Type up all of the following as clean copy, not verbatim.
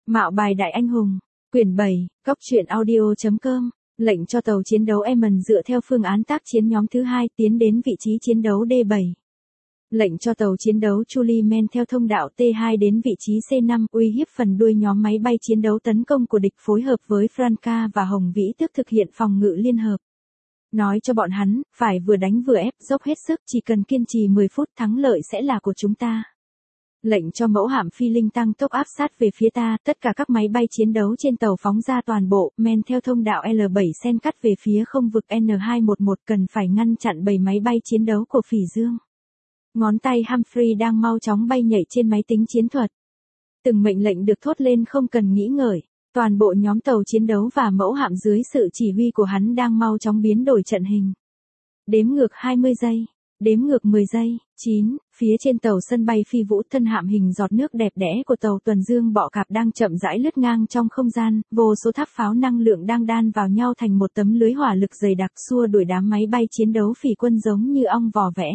Mạo bài đại anh hùng. Quyển 7, Góc truyện audio.com. Lệnh cho tàu chiến đấu Eamon dựa theo phương án tác chiến nhóm thứ 2 tiến đến vị trí chiến đấu D7. Lệnh cho tàu chiến đấu Julie Men theo thông đạo T2 đến vị trí C5 uy hiếp phần đuôi nhóm máy bay chiến đấu tấn công của địch phối hợp với Franca và Hồng Vĩ Tước thực hiện phòng ngự liên hợp. Nói cho bọn hắn, phải vừa đánh vừa ép, dốc hết sức, chỉ cần kiên trì 10 phút thắng lợi sẽ là của chúng ta. Lệnh cho mẫu hạm phi linh tăng tốc áp sát về phía ta, tất cả các máy bay chiến đấu trên tàu phóng ra toàn bộ, men theo thông đạo L7 sen cắt về phía không vực N211 cần phải ngăn chặn 7 máy bay chiến đấu của Phỉ Dương. Ngón tay Humphrey đang mau chóng bay nhảy trên máy tính chiến thuật. Từng mệnh lệnh được thốt lên không cần nghĩ ngợi, toàn bộ nhóm tàu chiến đấu và mẫu hạm dưới sự chỉ huy của hắn đang mau chóng biến đổi trận hình. Đếm ngược 20 giây. Đếm ngược 10 giây, 9, phía trên tàu sân bay Phi Vũ thân hạm hình giọt nước đẹp đẽ của tàu tuần dương bọ cạp đang chậm rãi lướt ngang trong không gian, vô số tháp pháo năng lượng đang đan vào nhau thành một tấm lưới hỏa lực dày đặc xua đuổi đám máy bay chiến đấu phỉ quân giống như ong vò vẽ.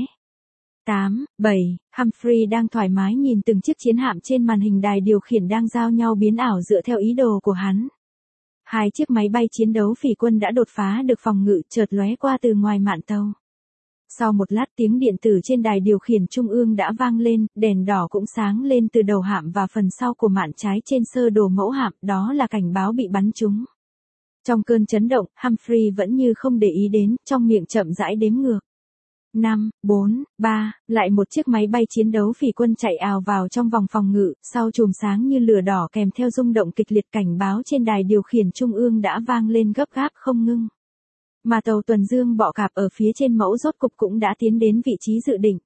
8, 7, Humphrey đang thoải mái nhìn từng chiếc chiến hạm trên màn hình đài điều khiển đang giao nhau biến ảo dựa theo ý đồ của hắn. 2 chiếc máy bay chiến đấu phỉ quân đã đột phá được phòng ngự chợt lóe qua từ ngoài mạn tàu. Sau một lát tiếng điện tử trên đài điều khiển trung ương đã vang lên, đèn đỏ cũng sáng lên từ đầu hạm và phần sau của mạn trái trên sơ đồ mẫu hạm, đó là cảnh báo bị bắn trúng. Trong cơn chấn động, Humphrey vẫn như không để ý đến, trong miệng chậm rãi đếm ngược. 5, 4, 3, lại một chiếc máy bay chiến đấu phỉ quân chạy ào vào trong vòng phòng ngự, sau chùm sáng như lửa đỏ kèm theo rung động kịch liệt cảnh báo trên đài điều khiển trung ương đã vang lên gấp gáp không ngưng. Mà tàu tuần dương bọ cạp ở phía trên mẫu rốt cục cũng đã tiến đến vị trí dự định.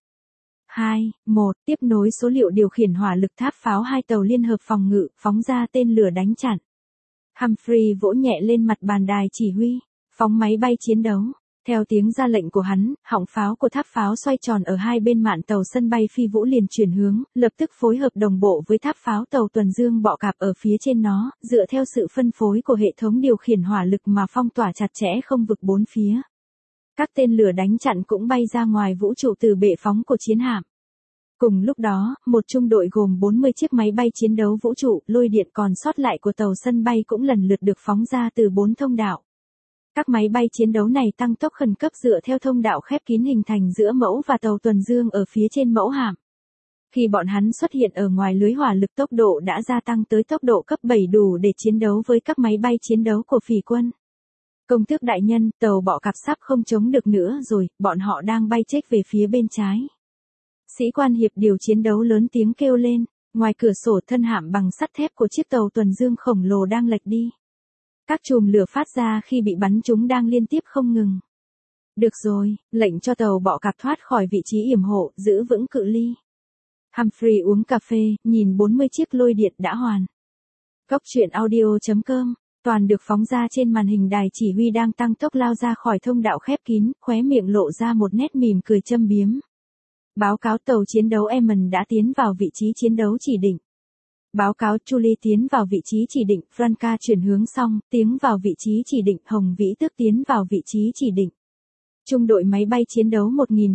2, 1, tiếp nối số liệu điều khiển hỏa lực tháp pháo 2 tàu liên hợp phòng ngự, phóng ra tên lửa đánh chặn. Humphrey vỗ nhẹ lên mặt bàn đài chỉ huy, phóng máy bay chiến đấu. Theo tiếng ra lệnh của hắn, họng pháo của tháp pháo xoay tròn ở hai bên mạn tàu sân bay Phi Vũ liền chuyển hướng, lập tức phối hợp đồng bộ với tháp pháo tàu tuần dương bọ cạp ở phía trên nó, dựa theo sự phân phối của hệ thống điều khiển hỏa lực mà phong tỏa chặt chẽ không vực bốn phía. Các tên lửa đánh chặn cũng bay ra ngoài vũ trụ từ bệ phóng của chiến hạm. Cùng lúc đó, một trung đội gồm 40 chiếc máy bay chiến đấu vũ trụ, lôi điện còn sót lại của tàu sân bay cũng lần lượt được phóng ra từ 4 thông đạo. Các máy bay chiến đấu này tăng tốc khẩn cấp dựa theo thông đạo khép kín hình thành giữa mẫu và tàu tuần dương ở phía trên mẫu hạm. Khi bọn hắn xuất hiện ở ngoài lưới hỏa lực tốc độ đã gia tăng tới tốc độ cấp 7 đủ để chiến đấu với các máy bay chiến đấu của phỉ quân. Công tước đại nhân, tàu bọ cạp sắp không chống được nữa rồi, bọn họ đang bay chếch về phía bên trái. Sĩ quan hiệp điều chiến đấu lớn tiếng kêu lên, ngoài cửa sổ thân hạm bằng sắt thép của chiếc tàu tuần dương khổng lồ đang lệch đi. Các chùm lửa phát ra khi bị bắn trúng đang liên tiếp không ngừng. Được rồi, lệnh cho tàu bọ cạp thoát khỏi vị trí yểm hộ, giữ vững cự ly. Humphrey uống cà phê, nhìn 40 chiếc lôi điện đã hoàn. Góc truyện audio.com, toàn được phóng ra trên màn hình đài chỉ huy đang tăng tốc lao ra khỏi thông đạo khép kín, khóe miệng lộ ra một nét mỉm cười châm biếm. Báo cáo tàu chiến đấu Eamon đã tiến vào vị trí chiến đấu chỉ định. Báo cáo Julie tiến vào vị trí chỉ định, Franca chuyển hướng xong, tiến vào vị trí chỉ định, Hồng Vĩ Tước tiến vào vị trí chỉ định. Trung đội máy bay chiến đấu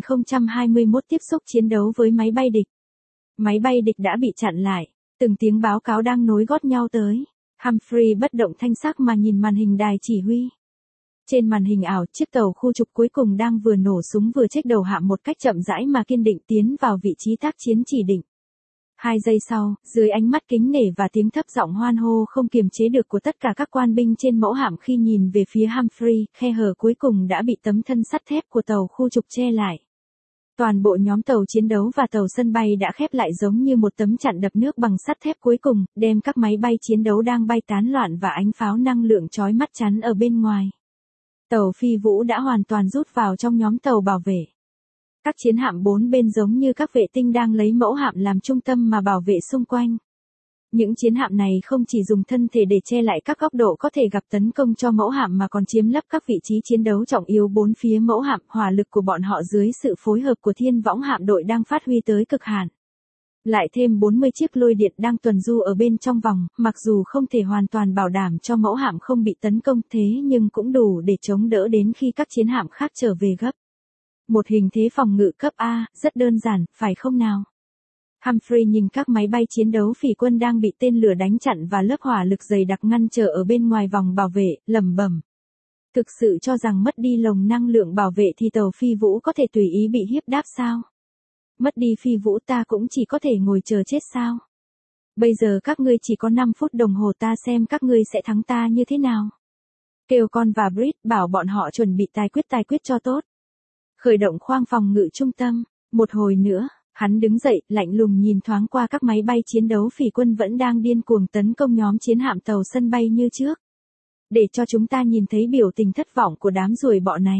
1021 tiếp xúc chiến đấu với máy bay địch. Máy bay địch đã bị chặn lại, từng tiếng báo cáo đang nối gót nhau tới. Humphrey bất động thanh sắc mà nhìn màn hình đài chỉ huy. Trên màn hình ảo, chiếc tàu khu trục cuối cùng đang vừa nổ súng vừa chếch đầu hạm một cách chậm rãi mà kiên định tiến vào vị trí tác chiến chỉ định. 2 giây sau, dưới ánh mắt kính nể và tiếng thấp giọng hoan hô không kiềm chế được của tất cả các quan binh trên mẫu hạm khi nhìn về phía Humphrey, khe hở cuối cùng đã bị tấm thân sắt thép của tàu khu trục che lại. Toàn bộ nhóm tàu chiến đấu và tàu sân bay đã khép lại giống như một tấm chặn đập nước bằng sắt thép cuối cùng, đem các máy bay chiến đấu đang bay tán loạn và ánh pháo năng lượng chói mắt chắn ở bên ngoài. Tàu Phi Vũ đã hoàn toàn rút vào trong nhóm tàu bảo vệ. Các chiến hạm bốn bên giống như các vệ tinh đang lấy mẫu hạm làm trung tâm mà bảo vệ xung quanh. Những chiến hạm này không chỉ dùng thân thể để che lại các góc độ có thể gặp tấn công cho mẫu hạm mà còn chiếm lấp các vị trí chiến đấu trọng yếu bốn phía mẫu hạm. Hỏa lực của bọn họ dưới sự phối hợp của Thiên Võng hạm đội đang phát huy tới cực hạn. Lại thêm 40 chiếc lôi điện đang tuần du ở bên trong vòng, mặc dù không thể hoàn toàn bảo đảm cho mẫu hạm không bị tấn công thế nhưng cũng đủ để chống đỡ đến khi các chiến hạm khác trở về gấp. Một hình thế phòng ngự cấp A, rất đơn giản, phải không nào? Humphrey nhìn các máy bay chiến đấu phỉ quân đang bị tên lửa đánh chặn và lớp hỏa lực dày đặc ngăn trở ở bên ngoài vòng bảo vệ, lẩm bẩm. Thực sự cho rằng mất đi lồng năng lượng bảo vệ thì tàu phi vũ có thể tùy ý bị hiếp đáp sao? Mất đi phi vũ ta cũng chỉ có thể ngồi chờ chết sao? Bây giờ các ngươi chỉ có 5 phút đồng hồ, ta xem các ngươi sẽ thắng ta như thế nào. Kêu con và Brit bảo bọn họ chuẩn bị tài quyết cho tốt. Khởi động khoang phòng ngự trung tâm. Một hồi nữa, hắn đứng dậy, lạnh lùng nhìn thoáng qua các máy bay chiến đấu phỉ quân vẫn đang điên cuồng tấn công nhóm chiến hạm tàu sân bay như trước. Để cho chúng ta nhìn thấy biểu tình thất vọng của đám ruồi bọ này.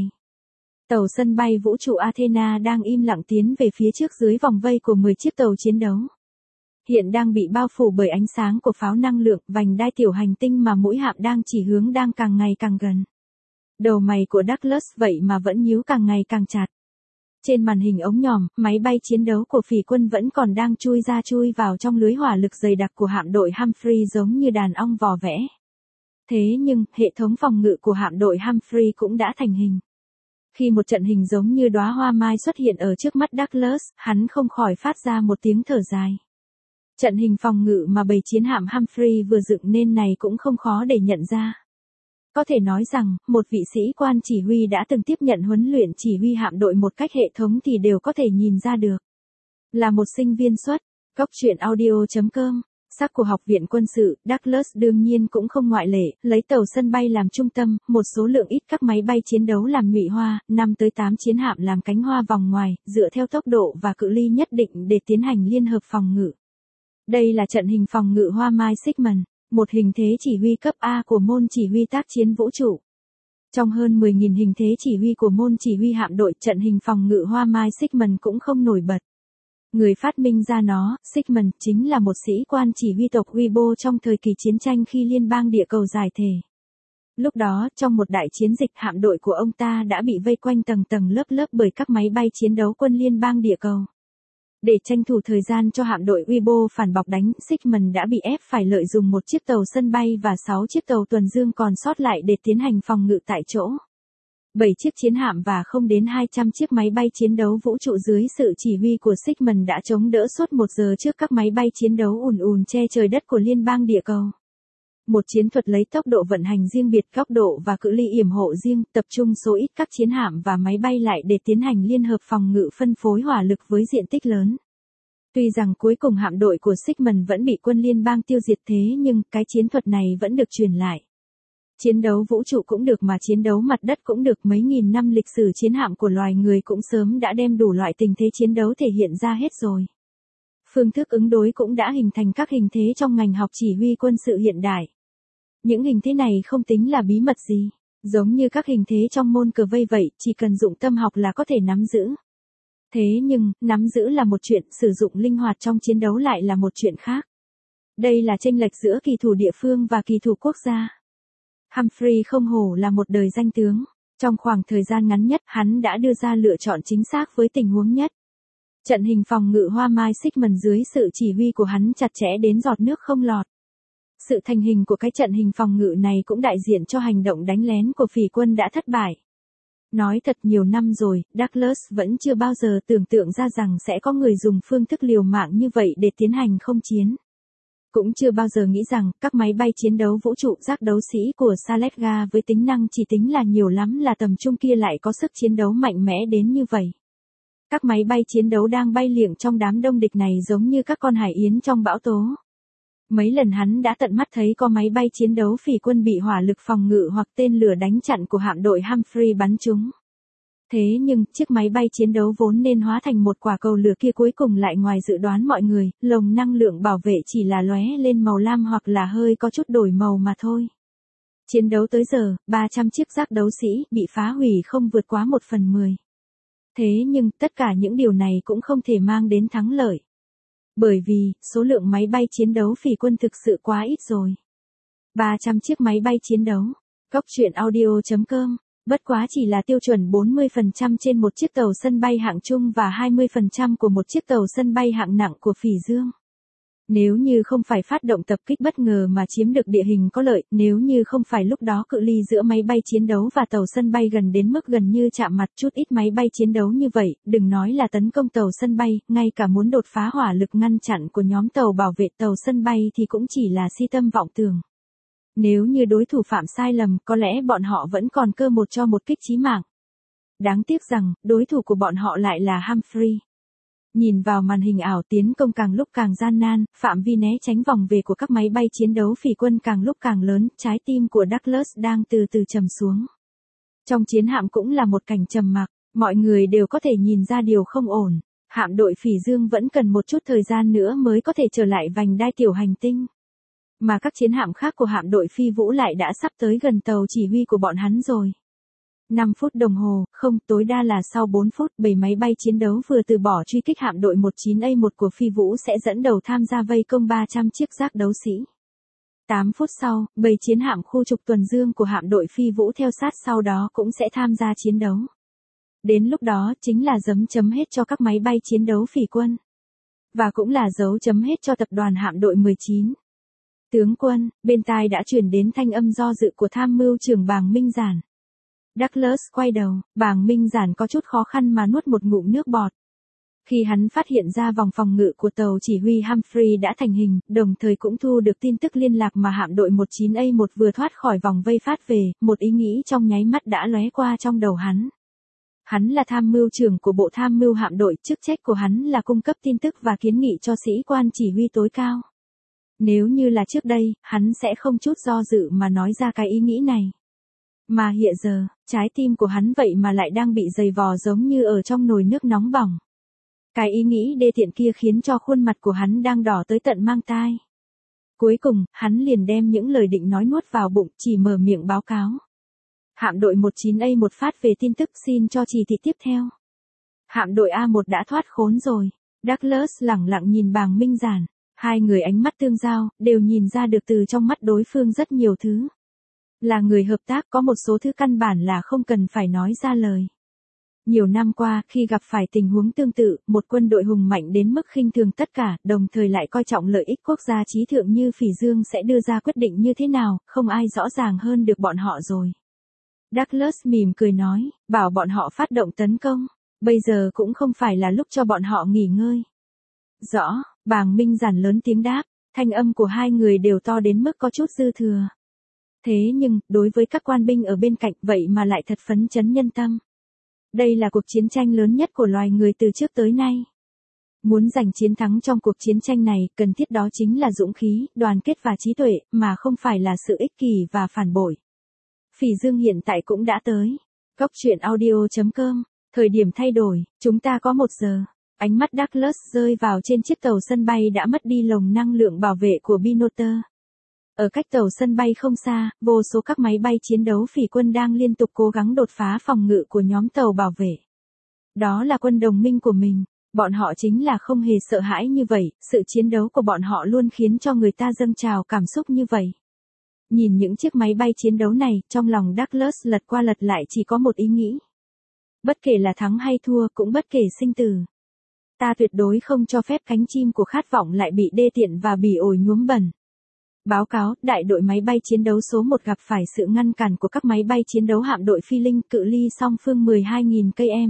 Tàu sân bay vũ trụ Athena đang im lặng tiến về phía trước dưới vòng vây của 10 chiếc tàu chiến đấu. Hiện đang bị bao phủ bởi ánh sáng của pháo năng lượng, vành đai tiểu hành tinh mà mũi hạm đang chỉ hướng đang càng ngày càng gần. Đầu mày của Douglas vậy mà vẫn nhíu càng ngày càng chặt. Trên màn hình ống nhòm, máy bay chiến đấu của phỉ quân vẫn còn đang chui ra chui vào trong lưới hỏa lực dày đặc của hạm đội Humphrey giống như đàn ong vò vẽ. Thế nhưng, hệ thống phòng ngự của hạm đội Humphrey cũng đã thành hình. Khi một trận hình giống như đóa hoa mai xuất hiện ở trước mắt Douglas, hắn không khỏi phát ra một tiếng thở dài. Trận hình phòng ngự mà bầy chiến hạm Humphrey vừa dựng nên này cũng không khó để nhận ra. Có thể nói rằng, một vị sĩ quan chỉ huy đã từng tiếp nhận huấn luyện chỉ huy hạm đội một cách hệ thống thì đều có thể nhìn ra được. Là một sinh viên xuất, Góc truyện audio.com, sắc của Học viện Quân sự, Douglas đương nhiên cũng không ngoại lệ, lấy tàu sân bay làm trung tâm, một số lượng ít các máy bay chiến đấu làm ngụy hoa, 5 tới 8 chiến hạm làm cánh hoa vòng ngoài, dựa theo tốc độ và cự ly nhất định để tiến hành liên hợp phòng ngự. Đây là trận hình phòng ngự Hoa Mai Sigmund, một hình thế chỉ huy cấp A của môn chỉ huy tác chiến vũ trụ. Trong hơn 10.000 hình thế chỉ huy của môn chỉ huy hạm đội, trận hình phòng ngự Hoa Mai Sigmund cũng không nổi bật. Người phát minh ra nó, Sigmund, chính là một sĩ quan chỉ huy tộc Weibo trong thời kỳ chiến tranh khi liên bang địa cầu giải thể. Lúc đó, trong một đại chiến dịch, hạm đội của ông ta đã bị vây quanh tầng tầng lớp lớp bởi các máy bay chiến đấu quân liên bang địa cầu. Để tranh thủ thời gian cho hạm đội Weibo phản bọc đánh, Sigmund đã bị ép phải lợi dụng một chiếc tàu sân bay và 6 chiếc tàu tuần dương còn sót lại để tiến hành phòng ngự tại chỗ. 7 chiếc chiến hạm và không đến 200 chiếc máy bay chiến đấu vũ trụ dưới sự chỉ huy của Sigmund đã chống đỡ suốt 1 giờ trước các máy bay chiến đấu ùn ùn che trời đất của liên bang địa cầu. Một chiến thuật lấy tốc độ vận hành riêng biệt, góc độ và cự ly yểm hộ riêng, tập trung số ít các chiến hạm và máy bay lại để tiến hành liên hợp phòng ngự phân phối hỏa lực với diện tích lớn. Tuy rằng cuối cùng hạm đội của Sigmund vẫn bị quân liên bang tiêu diệt, thế nhưng cái chiến thuật này vẫn được truyền lại. Chiến đấu vũ trụ cũng được mà chiến đấu mặt đất cũng được, mấy nghìn năm lịch sử chiến hạm của loài người cũng sớm đã đem đủ loại tình thế chiến đấu thể hiện ra hết rồi. Phương thức ứng đối cũng đã hình thành các hình thế trong ngành học chỉ huy quân sự hiện đại. Những hình thế này không tính là bí mật gì, giống như các hình thế trong môn cờ vây vậy, chỉ cần dụng tâm học là có thể nắm giữ. Thế nhưng, nắm giữ là một chuyện, sử dụng linh hoạt trong chiến đấu lại là một chuyện khác. Đây là chênh lệch giữa kỳ thủ địa phương và kỳ thủ quốc gia. Humphrey không hổ là một đời danh tướng. Trong khoảng thời gian ngắn nhất, hắn đã đưa ra lựa chọn chính xác với tình huống nhất. Trận hình phòng ngự Hoa Mai Sigmund dưới sự chỉ huy của hắn chặt chẽ đến giọt nước không lọt. Sự thành hình của cái trận hình phòng ngự này cũng đại diện cho hành động đánh lén của phỉ quân đã thất bại. Nói thật, nhiều năm rồi, Douglas vẫn chưa bao giờ tưởng tượng ra rằng sẽ có người dùng phương thức liều mạng như vậy để tiến hành không chiến. Cũng chưa bao giờ nghĩ rằng các máy bay chiến đấu vũ trụ giác đấu sĩ của Saletga với tính năng chỉ tính là nhiều lắm là tầm trung kia lại có sức chiến đấu mạnh mẽ đến như vậy. Các máy bay chiến đấu đang bay liệng trong đám đông địch này giống như các con hải yến trong bão tố. Mấy lần hắn đã tận mắt thấy có máy bay chiến đấu phỉ quân bị hỏa lực phòng ngự hoặc tên lửa đánh chặn của hạm đội Humphrey bắn trúng. Thế nhưng, chiếc máy bay chiến đấu vốn nên hóa thành một quả cầu lửa kia cuối cùng lại ngoài dự đoán mọi người, lồng năng lượng bảo vệ chỉ là lóe lên màu lam hoặc là hơi có chút đổi màu mà thôi. Chiến đấu tới giờ, 300 chiếc giác đấu sĩ bị phá hủy không vượt quá 1/10. Thế nhưng, tất cả những điều này cũng không thể mang đến thắng lợi. Bởi vì, số lượng máy bay chiến đấu phỉ quân thực sự quá ít rồi. 300 chiếc máy bay chiến đấu. Góc truyện audio.com, bất quá chỉ là tiêu chuẩn 40% trên một chiếc tàu sân bay hạng trung và 20% của một chiếc tàu sân bay hạng nặng của phỉ Dương. Nếu như không phải phát động tập kích bất ngờ mà chiếm được địa hình có lợi, nếu như không phải lúc đó cự ly giữa máy bay chiến đấu và tàu sân bay gần đến mức gần như chạm mặt, chút ít máy bay chiến đấu như vậy, đừng nói là tấn công tàu sân bay, ngay cả muốn đột phá hỏa lực ngăn chặn của nhóm tàu bảo vệ tàu sân bay thì cũng chỉ là si tâm vọng tưởng. Nếu như đối thủ phạm sai lầm, có lẽ bọn họ vẫn còn cơ một cho một kích chí mạng. Đáng tiếc rằng, đối thủ của bọn họ lại là Humphrey. Nhìn vào màn hình ảo, tiến công càng lúc càng gian nan, phạm vi né tránh vòng về của các máy bay chiến đấu phỉ quân càng lúc càng lớn, trái tim của Douglas đang từ từ trầm xuống. Trong chiến hạm cũng là một cảnh trầm mặc, mọi người đều có thể nhìn ra điều không ổn. Hạm đội Phỉ Dương vẫn cần một chút thời gian nữa mới có thể trở lại vành đai tiểu hành tinh. Mà các chiến hạm khác của hạm đội Phi Vũ lại đã sắp tới gần tàu chỉ huy của bọn hắn rồi. 5 phút đồng hồ, không, tối đa là sau 4 phút, 7 máy bay chiến đấu vừa từ bỏ truy kích hạm đội 19A1 của Phi Vũ sẽ dẫn đầu tham gia vây công 300 chiếc giác đấu sĩ. 8 phút sau, 7 chiến hạm khu trục tuần dương của hạm đội Phi Vũ theo sát sau đó cũng sẽ tham gia chiến đấu. Đến lúc đó chính là dấu chấm hết cho các máy bay chiến đấu phỉ quân. Và cũng là dấu chấm hết cho tập đoàn hạm đội 19. Tướng quân, bên tai đã truyền đến thanh âm do dự của tham mưu trưởng Bàng Minh Giản. Douglas quay đầu, Bàng Minh Giản có chút khó khăn mà nuốt một ngụm nước bọt. Khi hắn phát hiện ra vòng phòng ngự của tàu chỉ huy Humphrey đã thành hình, đồng thời cũng thu được tin tức liên lạc mà hạm đội 19A1 vừa thoát khỏi vòng vây phát về, một ý nghĩ trong nháy mắt đã lóe qua trong đầu hắn. Hắn là tham mưu trưởng của bộ tham mưu hạm đội, chức trách của hắn là cung cấp tin tức và kiến nghị cho sĩ quan chỉ huy tối cao. Nếu như là trước đây, hắn sẽ không chút do dự mà nói ra cái ý nghĩ này. Mà hiện giờ, trái tim của hắn vậy mà lại đang bị dày vò giống như ở trong nồi nước nóng bỏng. Cái ý nghĩ đê tiện kia khiến cho khuôn mặt của hắn đang đỏ tới tận mang tai. Cuối cùng, hắn liền đem những lời định nói nuốt vào bụng, chỉ mở miệng báo cáo. Hạm đội 19A1 phát về tin tức, xin cho chỉ thị tiếp theo. Hạm đội A1 đã thoát khốn rồi. Douglas lẳng lặng nhìn Bàng Minh Giản. Hai người ánh mắt tương giao, đều nhìn ra được từ trong mắt đối phương rất nhiều thứ. Là người hợp tác, có một số thứ căn bản là không cần phải nói ra lời. Nhiều năm qua, khi gặp phải tình huống tương tự, một quân đội hùng mạnh đến mức khinh thường tất cả, đồng thời lại coi trọng lợi ích quốc gia trí thượng như Phỉ Dương sẽ đưa ra quyết định như thế nào, không ai rõ ràng hơn được bọn họ rồi. Douglas mỉm cười nói, bảo bọn họ phát động tấn công, bây giờ cũng không phải là lúc cho bọn họ nghỉ ngơi. Rõ, Bàng Minh Giản lớn tiếng đáp, thanh âm của hai người đều to đến mức có chút dư thừa. Thế nhưng, đối với các quan binh ở bên cạnh vậy mà lại thật phấn chấn nhân tâm. Đây là cuộc chiến tranh lớn nhất của loài người từ trước tới nay. Muốn giành chiến thắng trong cuộc chiến tranh này, cần thiết đó chính là dũng khí, đoàn kết và trí tuệ, mà không phải là sự ích kỷ và phản bội. Phỉ Dương hiện tại cũng đã tới. Góc truyện audio.com, thời điểm thay đổi, chúng ta có 1 giờ. Ánh mắt Douglas rơi vào trên chiếc tàu sân bay đã mất đi lồng năng lượng bảo vệ của Binotter. Ở cách tàu sân bay không xa, vô số các máy bay chiến đấu phỉ quân đang liên tục cố gắng đột phá phòng ngự của nhóm tàu bảo vệ. Đó là quân đồng minh của mình, bọn họ chính là không hề sợ hãi như vậy, sự chiến đấu của bọn họ luôn khiến cho người ta dâng trào cảm xúc như vậy. Nhìn những chiếc máy bay chiến đấu này, trong lòng Douglas lật qua lật lại chỉ có một ý nghĩ. Bất kể là thắng hay thua, cũng bất kể sinh tử. Ta tuyệt đối không cho phép cánh chim của khát vọng lại bị đê tiện và bỉ ổi nhuốm bẩn. Báo cáo, đại đội máy bay chiến đấu số 1 gặp phải sự ngăn cản của các máy bay chiến đấu hạm đội Phi Linh, cự ly song phương 12.000 km.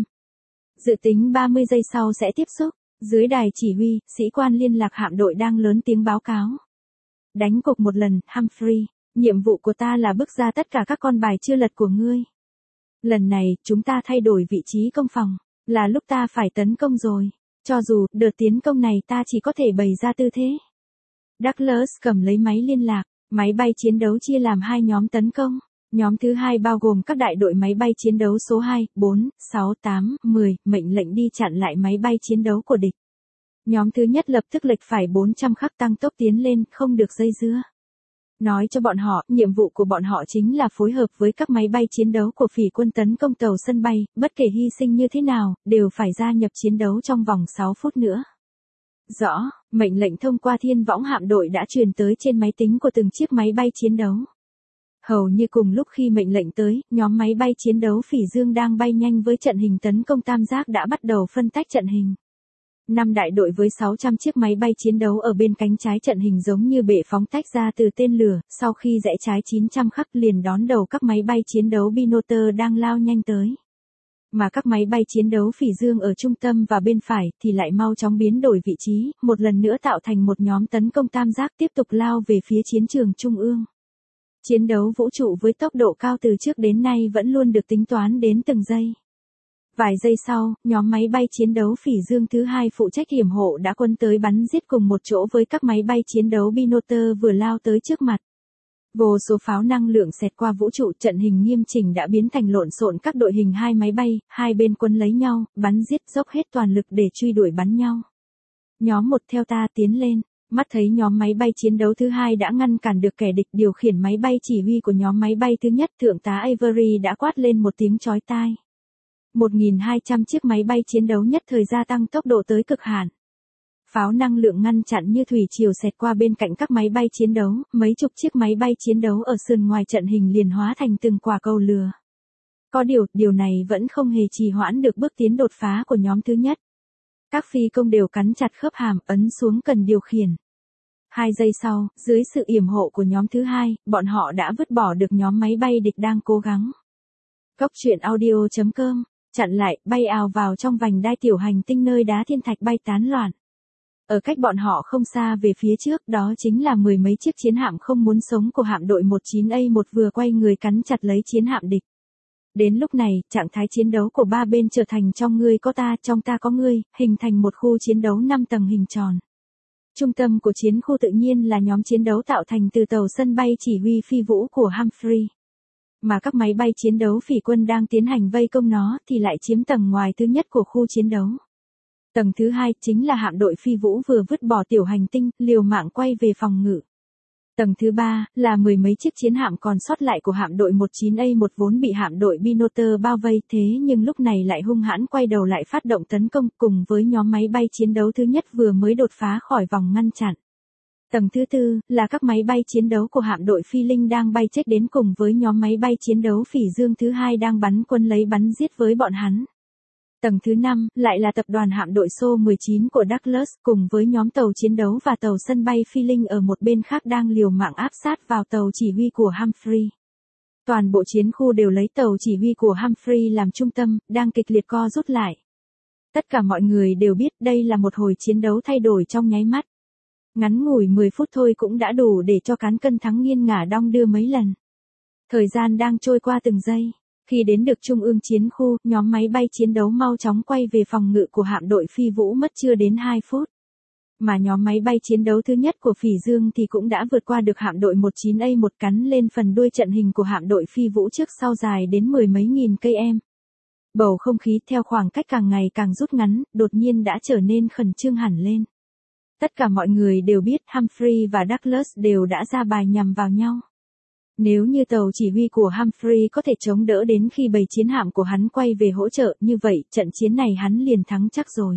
Dự tính 30 giây sau sẽ tiếp xúc. Dưới đài chỉ huy, sĩ quan liên lạc hạm đội đang lớn tiếng báo cáo. Đánh cục một lần, Humphrey, nhiệm vụ của ta là bước ra tất cả các con bài chưa lật của ngươi. Lần này, chúng ta thay đổi vị trí công phòng, là lúc ta phải tấn công rồi. Cho dù, đợt tiến công này ta chỉ có thể bày ra tư thế. Douglas cầm lấy máy liên lạc, máy bay chiến đấu chia làm 2 nhóm tấn công. Nhóm thứ 2 bao gồm các đại đội máy bay chiến đấu số 2, 4, 6, 8, 10, mệnh lệnh đi chặn lại máy bay chiến đấu của địch. Nhóm thứ nhất lập tức lệch phải 400 khắc tăng tốc tiến lên, không được dây dưa. Nói cho bọn họ, nhiệm vụ của bọn họ chính là phối hợp với các máy bay chiến đấu của phỉ quân tấn công tàu sân bay, bất kể hy sinh như thế nào, đều phải gia nhập chiến đấu trong vòng 6 phút nữa. Rõ, mệnh lệnh thông qua thiên võng hạm đội đã truyền tới trên máy tính của từng chiếc máy bay chiến đấu. Hầu như cùng lúc khi mệnh lệnh tới, nhóm máy bay chiến đấu Phỉ Dương đang bay nhanh với trận hình tấn công tam giác đã bắt đầu phân tách trận hình. 5 đại đội với 600 chiếc máy bay chiến đấu ở bên cánh trái trận hình giống như bệ phóng tách ra từ tên lửa, sau khi rẽ trái 900 khắc liền đón đầu các máy bay chiến đấu Binoter đang lao nhanh tới. Mà các máy bay chiến đấu Phỉ Dương ở trung tâm và bên phải thì lại mau chóng biến đổi vị trí, một lần nữa tạo thành một nhóm tấn công tam giác tiếp tục lao về phía chiến trường trung ương. Chiến đấu vũ trụ với tốc độ cao từ trước đến nay vẫn luôn được tính toán đến từng giây. Vài giây sau, nhóm máy bay chiến đấu Phỉ Dương thứ 2 phụ trách hiểm hộ đã quân tới bắn giết cùng một chỗ với các máy bay chiến đấu Binoter vừa lao tới trước mặt. Vô số pháo năng lượng xẹt qua vũ trụ, trận hình nghiêm chỉnh đã biến thành lộn xộn các đội hình hai máy bay, hai bên quân lấy nhau, bắn giết dốc hết toàn lực để truy đuổi bắn nhau. Nhóm 1 theo ta tiến lên, mắt thấy nhóm máy bay chiến đấu thứ 2 đã ngăn cản được kẻ địch, điều khiển máy bay chỉ huy của nhóm máy bay thứ nhất Thượng tá Avery đã quát lên một tiếng chói tai. 1.200 chiếc máy bay chiến đấu nhất thời gia tăng tốc độ tới cực hạn. Pháo năng lượng ngăn chặn như thủy triều xẹt qua bên cạnh các máy bay chiến đấu, mấy chục chiếc máy bay chiến đấu ở sườn ngoài trận hình liền hóa thành từng quả cầu lửa. Có điều này vẫn không hề trì hoãn được bước tiến đột phá của nhóm thứ nhất. Các phi công đều cắn chặt khớp hàm, ấn xuống cần điều khiển. 2 giây sau, dưới sự yểm hộ của nhóm thứ 2, bọn họ đã vứt bỏ được nhóm máy bay địch đang cố gắng. Góc truyện audio.com, chặn lại, bay ào vào trong vành đai tiểu hành tinh nơi đá thiên thạch bay tán loạn. Ở cách bọn họ không xa về phía trước, đó chính là mười mấy chiếc chiến hạm không muốn sống của hạm đội 19A1 vừa quay người cắn chặt lấy chiến hạm địch. Đến lúc này, trạng thái chiến đấu của ba bên trở thành trong ngươi có ta, trong ta có ngươi, hình thành một khu chiến đấu 5 tầng hình tròn. Trung tâm của chiến khu tự nhiên là nhóm chiến đấu tạo thành từ tàu sân bay chỉ huy phi vũ của Humphrey. Mà các máy bay chiến đấu phỉ quân đang tiến hành vây công nó thì lại chiếm tầng ngoài thứ nhất của khu chiến đấu. Tầng thứ 2 chính là hạm đội phi vũ vừa vứt bỏ tiểu hành tinh, liều mạng quay về phòng ngự. Tầng thứ 3 là mười mấy chiếc chiến hạm còn sót lại của hạm đội 19A1 vốn bị hạm đội Binoter bao vây, thế nhưng lúc này lại hung hãn quay đầu lại phát động tấn công cùng với nhóm máy bay chiến đấu thứ nhất vừa mới đột phá khỏi vòng ngăn chặn. Tầng thứ 4 là các máy bay chiến đấu của hạm đội Phi Linh đang bay chết đến cùng với nhóm máy bay chiến đấu Phỉ Dương thứ 2 đang bắn quân lấy bắn giết với bọn hắn. Tầng thứ 5 lại là tập đoàn hạm đội SO-19 của Douglas cùng với nhóm tàu chiến đấu và tàu sân bay Phi Linh ở một bên khác đang liều mạng áp sát vào tàu chỉ huy của Humphrey. Toàn bộ chiến khu đều lấy tàu chỉ huy của Humphrey làm trung tâm, đang kịch liệt co rút lại. Tất cả mọi người đều biết đây là một hồi chiến đấu thay đổi trong nháy mắt. Ngắn ngủi 10 phút thôi cũng đã đủ để cho cán cân thắng nghiêng ngả đong đưa mấy lần. Thời gian đang trôi qua từng giây. Khi đến được trung ương chiến khu, nhóm máy bay chiến đấu mau chóng quay về phòng ngự của hạm đội Phi Vũ mất chưa đến 2 phút. Mà nhóm máy bay chiến đấu thứ nhất của Phỉ Dương thì cũng đã vượt qua được hạm đội 19A1 cắn lên phần đuôi trận hình của hạm đội Phi Vũ trước sau dài đến mười mấy nghìn cây em. Bầu không khí theo khoảng cách càng ngày càng rút ngắn, đột nhiên đã trở nên khẩn trương hẳn lên. Tất cả mọi người đều biết Humphrey và Douglas đều đã ra bài nhằm vào nhau. Nếu như tàu chỉ huy của Humphrey có thể chống đỡ đến khi bầy chiến hạm của hắn quay về hỗ trợ, như vậy trận chiến này hắn liền thắng chắc rồi.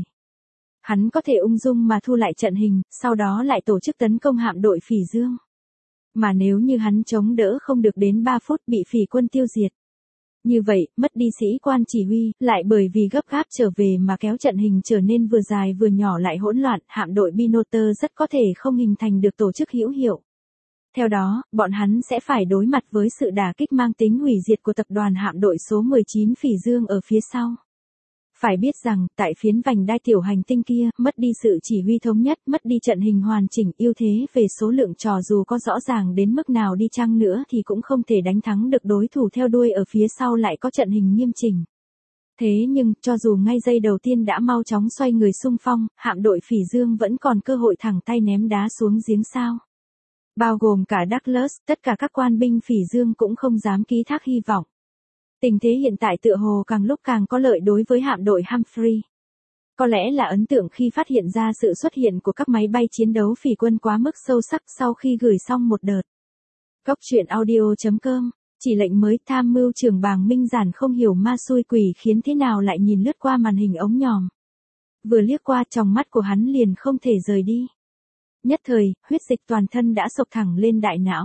Hắn có thể ung dung mà thu lại trận hình, sau đó lại tổ chức tấn công hạm đội Phỉ Dương. Mà nếu như hắn chống đỡ không được đến 3 phút bị phỉ quân tiêu diệt. Như vậy, mất đi sĩ quan chỉ huy, lại bởi vì gấp gáp trở về mà kéo trận hình trở nên vừa dài vừa nhỏ lại hỗn loạn, hạm đội Binoter rất có thể không hình thành được tổ chức hữu hiệu. Theo đó, bọn hắn sẽ phải đối mặt với sự đả kích mang tính hủy diệt của tập đoàn hạm đội số 19 Phỉ Dương ở phía sau. Phải biết rằng, tại phiến vành đai tiểu hành tinh kia, mất đi sự chỉ huy thống nhất, mất đi trận hình hoàn chỉnh, ưu thế về số lượng trò dù có rõ ràng đến mức nào đi chăng nữa thì cũng không thể đánh thắng được đối thủ theo đuôi ở phía sau lại có trận hình nghiêm chỉnh. Thế nhưng, cho dù ngay giây đầu tiên đã mau chóng xoay người xung phong, hạm đội Phỉ Dương vẫn còn cơ hội thẳng tay ném đá xuống giếng sao. Bao gồm cả Douglas, tất cả các quan binh Phỉ Dương cũng không dám ký thác hy vọng. Tình thế hiện tại tựa hồ càng lúc càng có lợi đối với hạm đội Humphrey. Có lẽ là ấn tượng khi phát hiện ra sự xuất hiện của các máy bay chiến đấu phỉ quân quá mức sâu sắc sau khi gửi xong một đợt. Góc truyện audio.com, chỉ lệnh mới tham mưu trưởng Bàng Minh Giản không hiểu ma xui quỷ khiến thế nào lại nhìn lướt qua màn hình ống nhòm. Vừa liếc qua tròng mắt của hắn liền không thể rời đi. Nhất thời, huyết dịch toàn thân đã sộc thẳng lên đại não.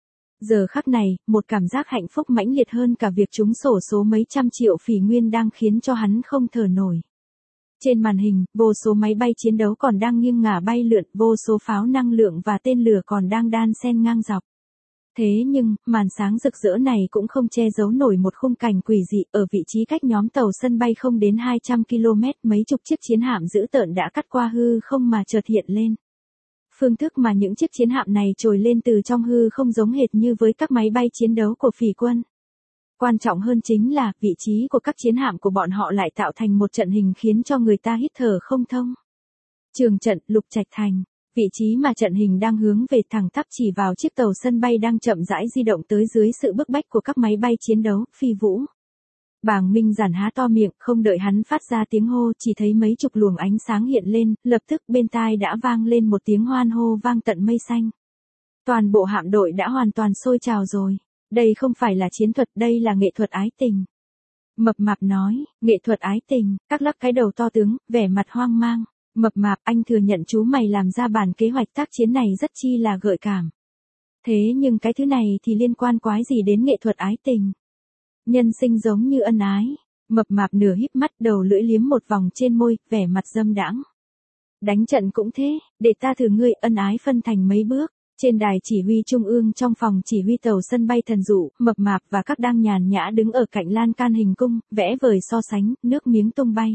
Giờ khắc này, một cảm giác hạnh phúc mãnh liệt hơn cả việc trúng xổ số mấy trăm triệu phỉ nguyên đang khiến cho hắn không thở nổi. Trên màn hình, vô số máy bay chiến đấu còn đang nghiêng ngả bay lượn, vô số pháo năng lượng và tên lửa còn đang đan xen ngang dọc. Thế nhưng, màn sáng rực rỡ này cũng không che giấu nổi một khung cảnh quỷ dị, ở vị trí cách nhóm tàu sân bay không đến 200 km, mấy chục chiếc chiến hạm dữ tợn đã cắt qua hư không mà chợt hiện lên. Phương thức mà những chiếc chiến hạm này trồi lên từ trong hư không giống hệt như với các máy bay chiến đấu của phỉ quân. Quan trọng hơn chính là, vị trí của các chiến hạm của bọn họ lại tạo thành một trận hình khiến cho người ta hít thở không thông. Trường trận, Lục Trạch Thành. Vị trí mà trận hình đang hướng về thẳng tắp chỉ vào chiếc tàu sân bay đang chậm rãi di động tới dưới sự bức bách của các máy bay chiến đấu, phi vũ. Bàng Minh Giản há to miệng, không đợi hắn phát ra tiếng hô, chỉ thấy mấy chục luồng ánh sáng hiện lên, lập tức bên tai đã vang lên một tiếng hoan hô vang tận mây xanh. Toàn bộ hạm đội đã hoàn toàn sôi trào rồi. Đây không phải là chiến thuật, đây là nghệ thuật ái tình. Mập Mạp nói, nghệ thuật ái tình, các lắc cái đầu to tướng, vẻ mặt hoang mang. Mập Mạp, anh thừa nhận chú mày làm ra bản kế hoạch tác chiến này rất chi là gợi cảm. Thế nhưng cái thứ này thì liên quan quái gì đến nghệ thuật ái tình? Nhân sinh giống như ân ái. Mập Mạp nửa híp mắt, đầu lưỡi liếm một vòng trên môi, vẻ mặt dâm đãng. Đánh trận cũng thế, để ta thử ngươi, ân ái phân thành mấy bước. Trên đài chỉ huy trung ương trong phòng chỉ huy tàu sân bay Thần Dụ, Mập Mạp và các đang nhàn nhã đứng ở cạnh lan can hình cung, vẽ vời so sánh, nước miếng tung bay.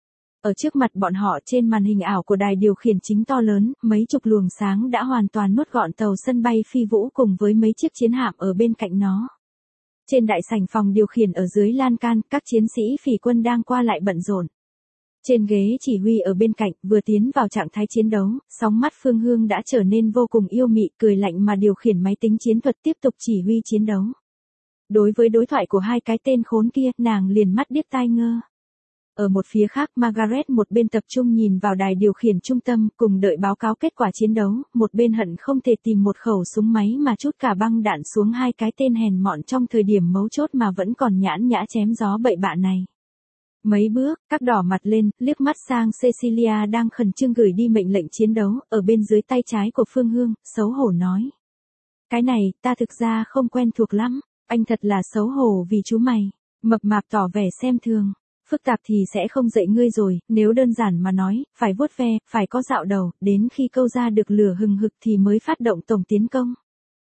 Ở trước mặt bọn họ trên màn hình ảo của đài điều khiển chính to lớn, mấy chục luồng sáng đã hoàn toàn nuốt gọn tàu sân bay phi vũ cùng với mấy chiếc chiến hạm ở bên cạnh nó. Trên đại sảnh phòng điều khiển ở dưới lan can, các chiến sĩ phỉ quân đang qua lại bận rộn. Trên ghế chỉ huy ở bên cạnh, vừa tiến vào trạng thái chiến đấu, sóng mắt Phương Hương đã trở nên vô cùng yêu mị, cười lạnh mà điều khiển máy tính chiến thuật tiếp tục chỉ huy chiến đấu. Đối với đối thoại của hai cái tên khốn kia, nàng liền mắt điếc tai ngơ. Ở một phía khác, Margaret một bên tập trung nhìn vào đài điều khiển trung tâm, cùng đợi báo cáo kết quả chiến đấu, một bên hận không thể tìm một khẩu súng máy mà trút cả băng đạn xuống hai cái tên hèn mọn trong thời điểm mấu chốt mà vẫn còn nhãn nhã chém gió bậy bạ này. Mấy bước, các đỏ mặt lên, liếc mắt sang Cecilia đang khẩn trương gửi đi mệnh lệnh chiến đấu, ở bên dưới tay trái của Phương Hương, xấu hổ nói. Cái này, ta thực ra không quen thuộc lắm, anh thật là xấu hổ vì chú mày. Mập Mạp tỏ vẻ xem thường. Phức tạp thì sẽ không dạy ngươi rồi, nếu đơn giản mà nói, phải vuốt ve, phải có dạo đầu, đến khi câu ra được lửa hừng hực thì mới phát động tổng tiến công.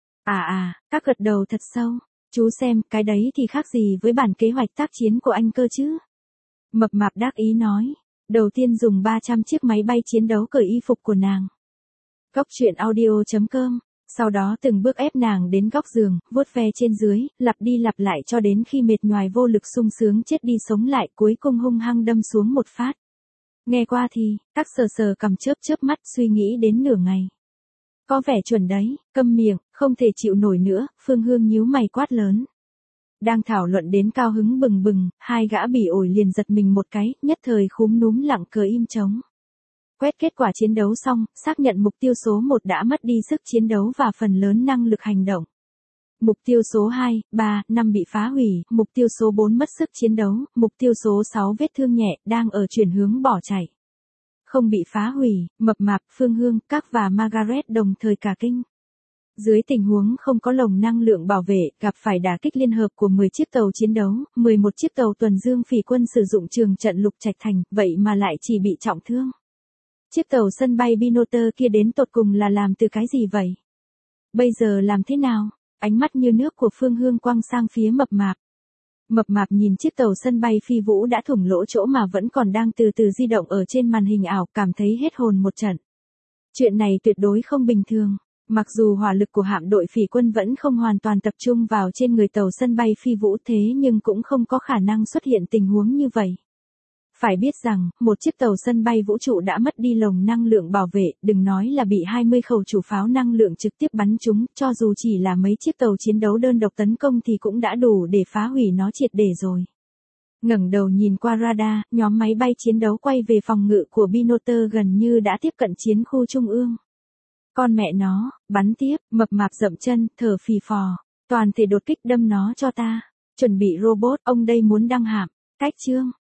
Các gật đầu thật sâu. Chú xem, cái đấy thì khác gì với bản kế hoạch tác chiến của anh cơ chứ? Mập Mạp đắc ý nói. Đầu tiên dùng 300 chiếc máy bay chiến đấu cởi y phục của nàng. Góc truyện audio.com. Sau đó từng bước ép nàng đến góc giường, vuốt ve trên dưới, lặp đi lặp lại cho đến khi mệt nhoài vô lực sung sướng chết đi sống lại, cuối cùng hung hăng đâm xuống một phát. Nghe qua thì, các sờ cầm chớp mắt suy nghĩ đến nửa ngày. Có vẻ chuẩn đấy, câm miệng, không thể chịu nổi nữa, Phương Hương nhíu mày quát lớn. Đang thảo luận đến cao hứng bừng bừng, hai gã bỉ ổi liền giật mình một cái, nhất thời khúm núm lặng cờ im trống. Quét kết quả chiến đấu xong, xác nhận mục tiêu số 1 đã mất đi sức chiến đấu và phần lớn năng lực hành động. Mục tiêu số 2, 3, 5 bị phá hủy, mục tiêu số 4 mất sức chiến đấu, mục tiêu số 6 vết thương nhẹ, đang ở chuyển hướng bỏ chạy. Không bị phá hủy, Mập Mạp, Phương Hương, các và Margaret đồng thời cả kinh. Dưới tình huống không có lồng năng lượng bảo vệ, gặp phải đả kích liên hợp của 10 chiếc tàu chiến đấu, 11 chiếc tàu tuần dương phỉ quân sử dụng trường trận Lục Trạch Thành, vậy mà lại chỉ bị trọng thương. Chiếc tàu sân bay Binoter kia đến tột cùng là làm từ cái gì vậy? Bây giờ làm thế nào? Ánh mắt như nước của Phương Hương quăng sang phía Mập Mạp. Mập Mạp nhìn chiếc tàu sân bay phi vũ đã thủng lỗ chỗ mà vẫn còn đang từ từ di động ở trên màn hình ảo, cảm thấy hết hồn một trận. Chuyện này tuyệt đối không bình thường. Mặc dù hỏa lực của hạm đội phỉ quân vẫn không hoàn toàn tập trung vào trên người tàu sân bay phi vũ thế nhưng cũng không có khả năng xuất hiện tình huống như vậy. Phải biết rằng, một chiếc tàu sân bay vũ trụ đã mất đi lồng năng lượng bảo vệ, đừng nói là bị 20 khẩu chủ pháo năng lượng trực tiếp bắn trúng, cho dù chỉ là mấy chiếc tàu chiến đấu đơn độc tấn công thì cũng đã đủ để phá hủy nó triệt để rồi. Ngẩng đầu nhìn qua radar, nhóm máy bay chiến đấu quay về phòng ngự của Binoter gần như đã tiếp cận chiến khu trung ương. Con mẹ nó, bắn tiếp, Mập Mạp dậm chân, thở phì phò, toàn thể đột kích đâm nó cho ta. Chuẩn bị robot, ông đây muốn đăng hạm. Cách chương.